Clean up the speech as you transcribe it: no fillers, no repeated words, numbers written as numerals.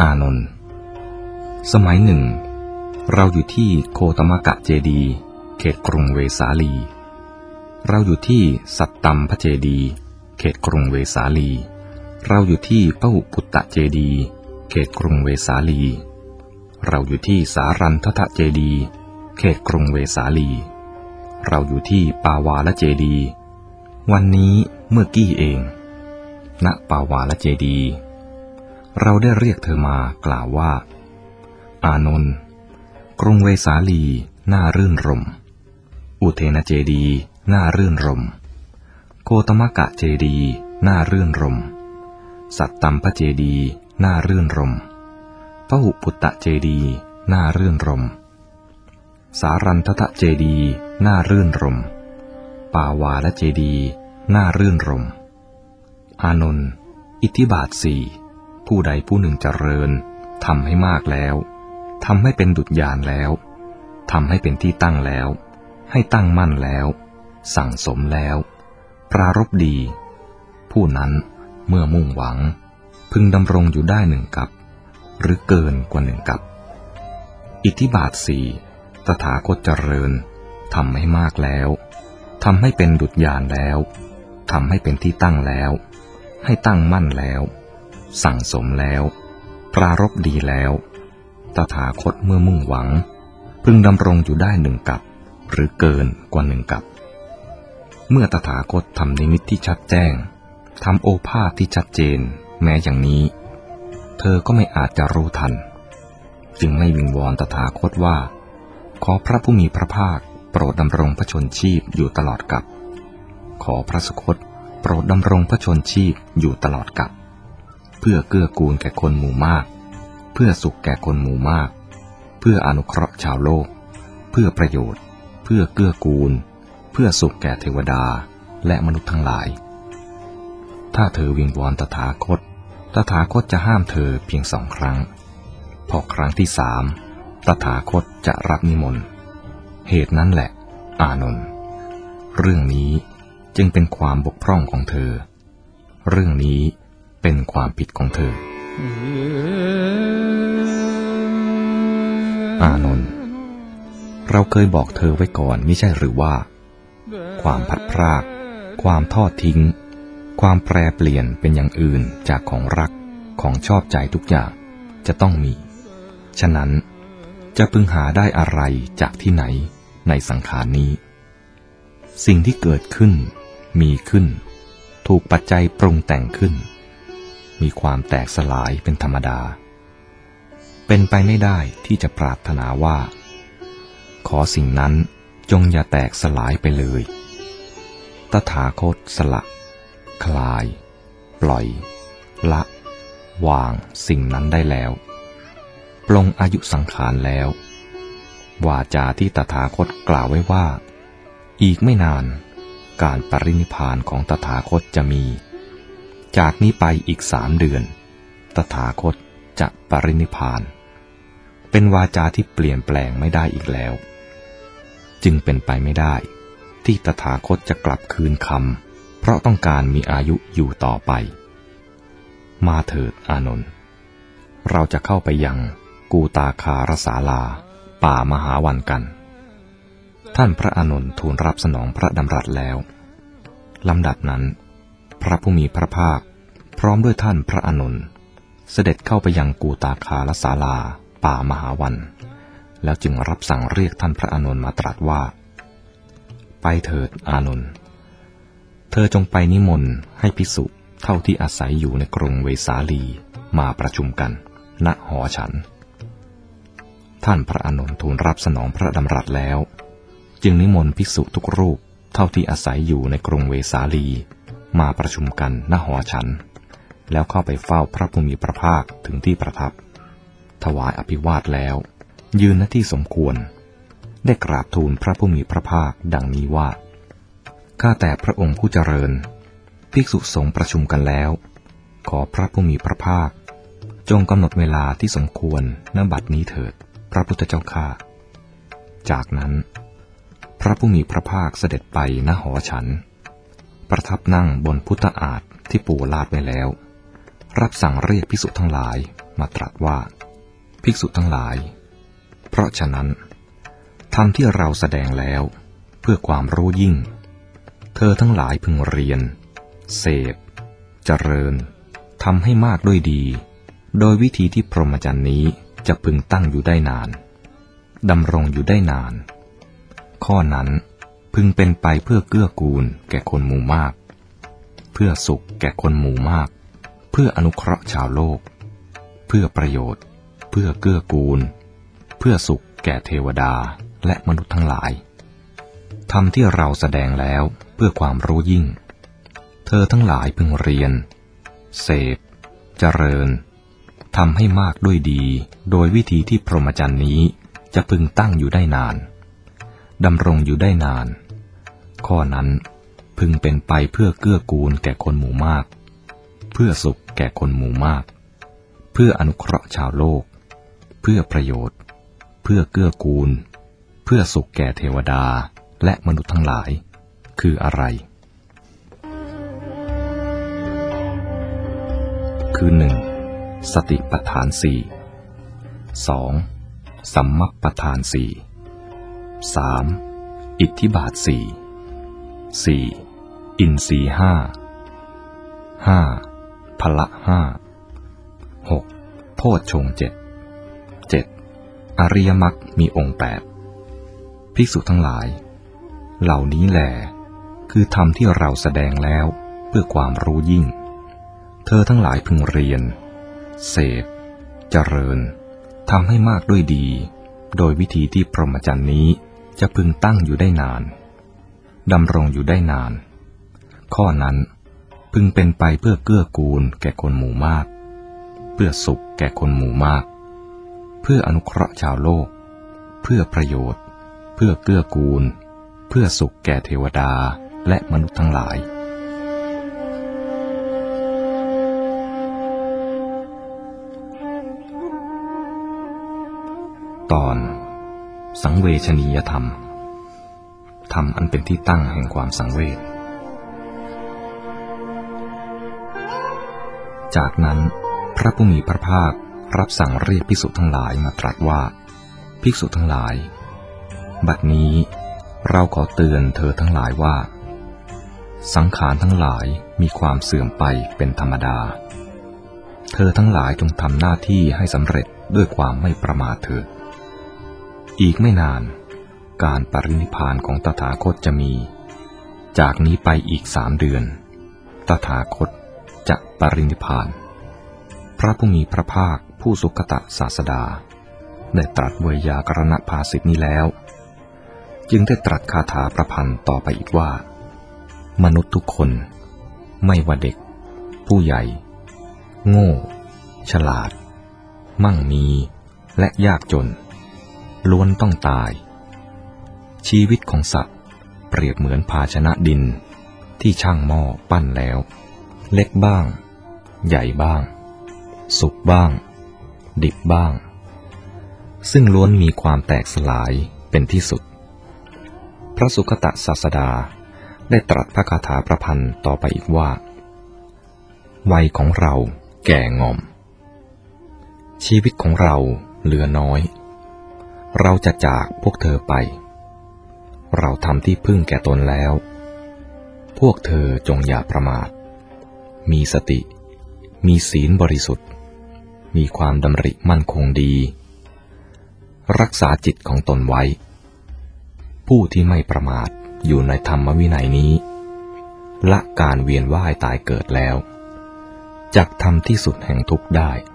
อานนท์สมัยหนึ่งเราอยู่ที่โคตมกะเจดีย์เขตกรุงเวสาลีเราอยู่ที่สัตตัมพเจดีย์เขตกรุงเวสาลีเราอยู่ที่พหุปุตตเจดีย์เขตกรุงเวสาลีเราอยู่ที่สารันทเจดีย์เขตกรุงเวสาลีเราอยู่ที่ปาวาลเจดีย์วันนี้เมื่อกี้เองณปาวาลเจดีย์เราได้เรียกเธอมากล่าวว่าอานนท์กรุงเวสาลีน่ารื่นรมอุเทนเจดีย์น่ารื่นรมโคตมกะเจดีย์น่ารื่นรมสัตตัมพเจดีย์น่ารื่นรมพหุปุตตเจดีย์น่ารื่นรมสารันทเจดีย์น่ารื่นรมปาวาลเจดีย์น่ารื่นรมอานนท์อิทธิบาทสี่ผู้ใดผู้หนึ่งเจริญทำให้มากแล้วทำให้เป็นดุจยานแล้วทำให้เป็นที่ตั้งแล้วให้ตั้งมั่นแล้วสั่งสมแล้วปรารภดีผู้นั้นเมื่อมุ่งหวังพึงดำรงอยู่ได้หนึ่งกัปหรือเกินกว่าหนึ่งกัปอิทธิบาทสี่ตถาคตเจริญทำให้มากแล้วทำให้เป็นดุจยานแล้วทำให้เป็นที่ตั้งแล้วให้ตั้งมั่นแล้วสั่งสมแล้วปรารภดีแล้วตถาคตเมื่อมุ่งหวังพึงดำรงอยู่ได้หนึ่งกัปหรือเกินกว่าหนึ่งกัปเมื่อตถาคตทำนิมิตที่ชัดแจ้งทำโอภาสที่ชัดเจนแม้อย่างนี้เธอก็ไม่อาจจะรู้ทันจึงไม่วิงวอนตถาคตว่าขอพระผู้มีพระภาคโปรดดำรงพระชนชีพอยู่ตลอดกาลขอพระสุคตโปรดดำรงพระชนชีพอยู่ตลอดกาลเพื่อเกื้อกูลแก่คนหมู่มากเพื่อสุขแก่คนหมู่มากเพื่ออนุเคราะห์ชาวโลกเพื่อประโยชน์เพื่อเกื้อกูลเพื่อสุขแก่เทวดาและมนุษย์ทั้งหลายถ้าเธอวิงวอนตถาคตตถาคตจะห้ามเธอเพียง2 ครั้งพอครั้งที่3ตถาคตจะรับนิมนต์เหตุนั้นแหละอานนท์เรื่องนี้จึงเป็นความบกพร่องของเธอเรื่องนี้เป็นความผิดของเธออานนท์เราเคยบอกเธอไว้ก่อนมิใช่หรือว่าความพัดพรากความทอดทิ้งความแปรเปลี่ยนเป็นอย่างอื่นจากของรักของชอบใจทุกอย่างจะต้องมีฉะนั้นจะพึงหาได้อะไรจากที่ไหนในสังขารนี้สิ่งที่เกิดขึ้นมีขึ้นถูกปัจจัยปรุงแต่งขึ้นมีความแตกสลายเป็นธรรมดาเป็นไปไม่ได้ที่จะปรารถนาว่าขอสิ่งนั้นจงอย่าแตกสลายไปเลยตถาคตสละคลายปล่อยละวางสิ่งนั้นได้แล้วปลงอายุสังขารแล้ววาจาที่ตถาคตกล่าวไว้ว่าอีกไม่นานการปรินิพพานของตถาคตจะมีจากนี้ไปอีก3 เดือนตถาคตจะปรินิพพานเป็นวาจาที่เปลี่ยนแปลงไม่ได้อีกแล้วจึงเป็นไปไม่ได้ที่ตถาคตจะกลับคืนคำเพราะต้องการมีอายุอยู่ต่อไปมาเถิดอานนท์เราจะเข้าไปยังกูตาคารศาลาป่ามหาวันกันท่านพระอานนท์ทูลรับสนองพระดำรัสแล้วลำดับนั้นพระผู้มีพระภาคพร้อมด้วยท่านพระอานนท์เสด็จเข้าไปยังกูตาคารศาลาป่ามหาวันแล้วจึงรับสั่งเรียกท่านพระอานนท์มาตรัสว่าไปเถิดอานนท์เธอจงไปนิมนต์ให้ภิกษุเท่าที่อาศัยอยู่ในกรุงเวสาลีมาประชุมกันณหอฉันท่านพระอานนท์ทูลรับสนองพระดำรัสแล้วจึงนิมนต์ภิกษุทุกรูปเท่าที่อาศัยอยู่ในกรุงเวสาลีมาประชุมกันณหอฉันแล้วเข้าไปเฝ้าพระผู้มีพระภาคถึงที่ประทับถวายอภิวาทแล้วยืนณที่สมควรได้กราบทูลพระผู้มีพระภาคดังนี้ว่าข้าแต่พระองค์ผู้เจริญภิกษุสงฆ์ประชุมกันแล้วขอพระผู้มีพระภาคจงกำหนดเวลาที่สมควรณบัดนี้เถิดพระพุทธเจ้าข้าจากนั้นพระผู้มีพระภาคเสด็จไปณหอฉันประทับนั่งบนพุทธอาฏที่ปูลาดไว้แล้วรับสั่งเรียกภิกษุทั้งหลายมาตรัสว่าภิกษุทั้งหลายเพราะฉะนั้นธรรมที่เราแสดงแล้วเพื่อความรู้ยิ่งเธอทั้งหลายพึงเรียนเสพเจริญทำให้มากด้วยดีโดยวิธีที่พรหมจรรย์นี้จะพึงตั้งอยู่ได้นานดำรงอยู่ได้นานข้อนั้นพึงเป็นไปเพื่อเกื้อกูลแก่คนหมู่มากเพื่อสุขแก่คนหมู่มากเพื่ออนุเคราะห์ชาวโลกเพื่อประโยชน์เพื่อเกื้อกูลเพื่อสุขแก่เทวดาและมนุษย์ทั้งหลายธรรมที่เราแสดงแล้วเพื่อความรู้ยิ่งเธอทั้งหลายพึงเรียนเสพเจริญทำให้มากด้วยดีโดยวิธีที่พรหมจรรย์นี้จะพึงตั้งอยู่ได้นานดำรงอยู่ได้นานข้อนั้นพึงเป็นไปเพื่อเกื้อกูลแก่คนหมู่มากเพื่อสุขแก่คนหมู่มากเพื่ออนุเคราะห์ชาวโลกเพื่อประโยชน์เพื่อเกื้อกูลเพื่อสุขแก่เทวดาและมนุษย์ทั้งหลายคืออะไรคือ 1. สติปัฏฐาน 4 2. สัมมัปปทาน 4 3. อิทธิบาท 4 4. อินทรีย์ 5 5. พละ 5 6. โพชฌงค์ 7 7. อริยมรรคมีองค์ 8ภิกษุทั้งหลายเหล่านี้แลคือธรรมที่เราแสดงแล้วเพื่อความรู้ยิ่งเธอทั้งหลายพึงเรียนเสพเจริญทำให้มากด้วยดีโดยวิธีที่พรหมจรรย์นี้จะพึงตั้งอยู่ได้นานดำรงอยู่ได้นานข้อนั้นพึงเป็นไปเพื่อเกื้อกูลแก่คนหมู่มากเพื่อสุขแก่คนหมู่มากเพื่ออนุเคราะห์ชาวโลกเพื่อประโยชน์เพื่อเกื้อกูลเพื่อสุขแก่เทวดาและมนุษย์ทั้งหลายตอนสังเวชนียธรรมธรรมอันเป็นที่ตั้งแห่งความสังเวชจากนั้นพระผู้มีพระภาครับสั่งเรียกภิกษุทั้งหลายมาตรัสว่าภิกษุทั้งหลายบัดนี้เราขอเตือนเธอทั้งหลายว่าสังขารทั้งหลายมีความเสื่อมไปเป็นธรรมดาเธอทั้งหลายจงทำหน้าที่ให้สำเร็จด้วยความไม่ประมาทเถิดอีกไม่นานการปรินิพพานของตถาคตจะมีจากนี้ไปอีก3 เดือนตถาคตจะปรินิพพานพระผู้มีพระภาคผู้สุคตศาสดาได้ตรัสเวยากรณภาสิทธินี้แล้วจึงได้ตรัสคาถาประพันธ์ต่อไปอีกว่ามนุษย์ทุกคนไม่ว่าเด็กผู้ใหญ่โง่ฉลาดมั่งมีและยากจนล้วนต้องตายชีวิตของสัตว์เปรียบเหมือนภาชนะดินที่ช่างหม้อปั้นแล้วเล็กบ้างใหญ่บ้างสุกบ้างดิบบ้างซึ่งล้วนมีความแตกสลายเป็นที่สุดพระสุคตศาสดาได้ตรัสพระคาถาประพันธ์ต่อไปอีกว่าวัยของเราแก่งอมชีวิตของเราเหลือน้อยเราจะจากพวกเธอไปเราทำที่พึ่งแก่ตนแล้วพวกเธอจงอย่าประมาทมีสติมีศีลบริสุทธิ์มีความดำริมั่นคงดีรักษาจิตของตนไว้ผู้ที่ไม่ประมาทอยู่ในธรรมวินัยนี้ละการเวียนว่ายตายเกิดแล้วจักทำที่สุดแห่งทุกข์ได้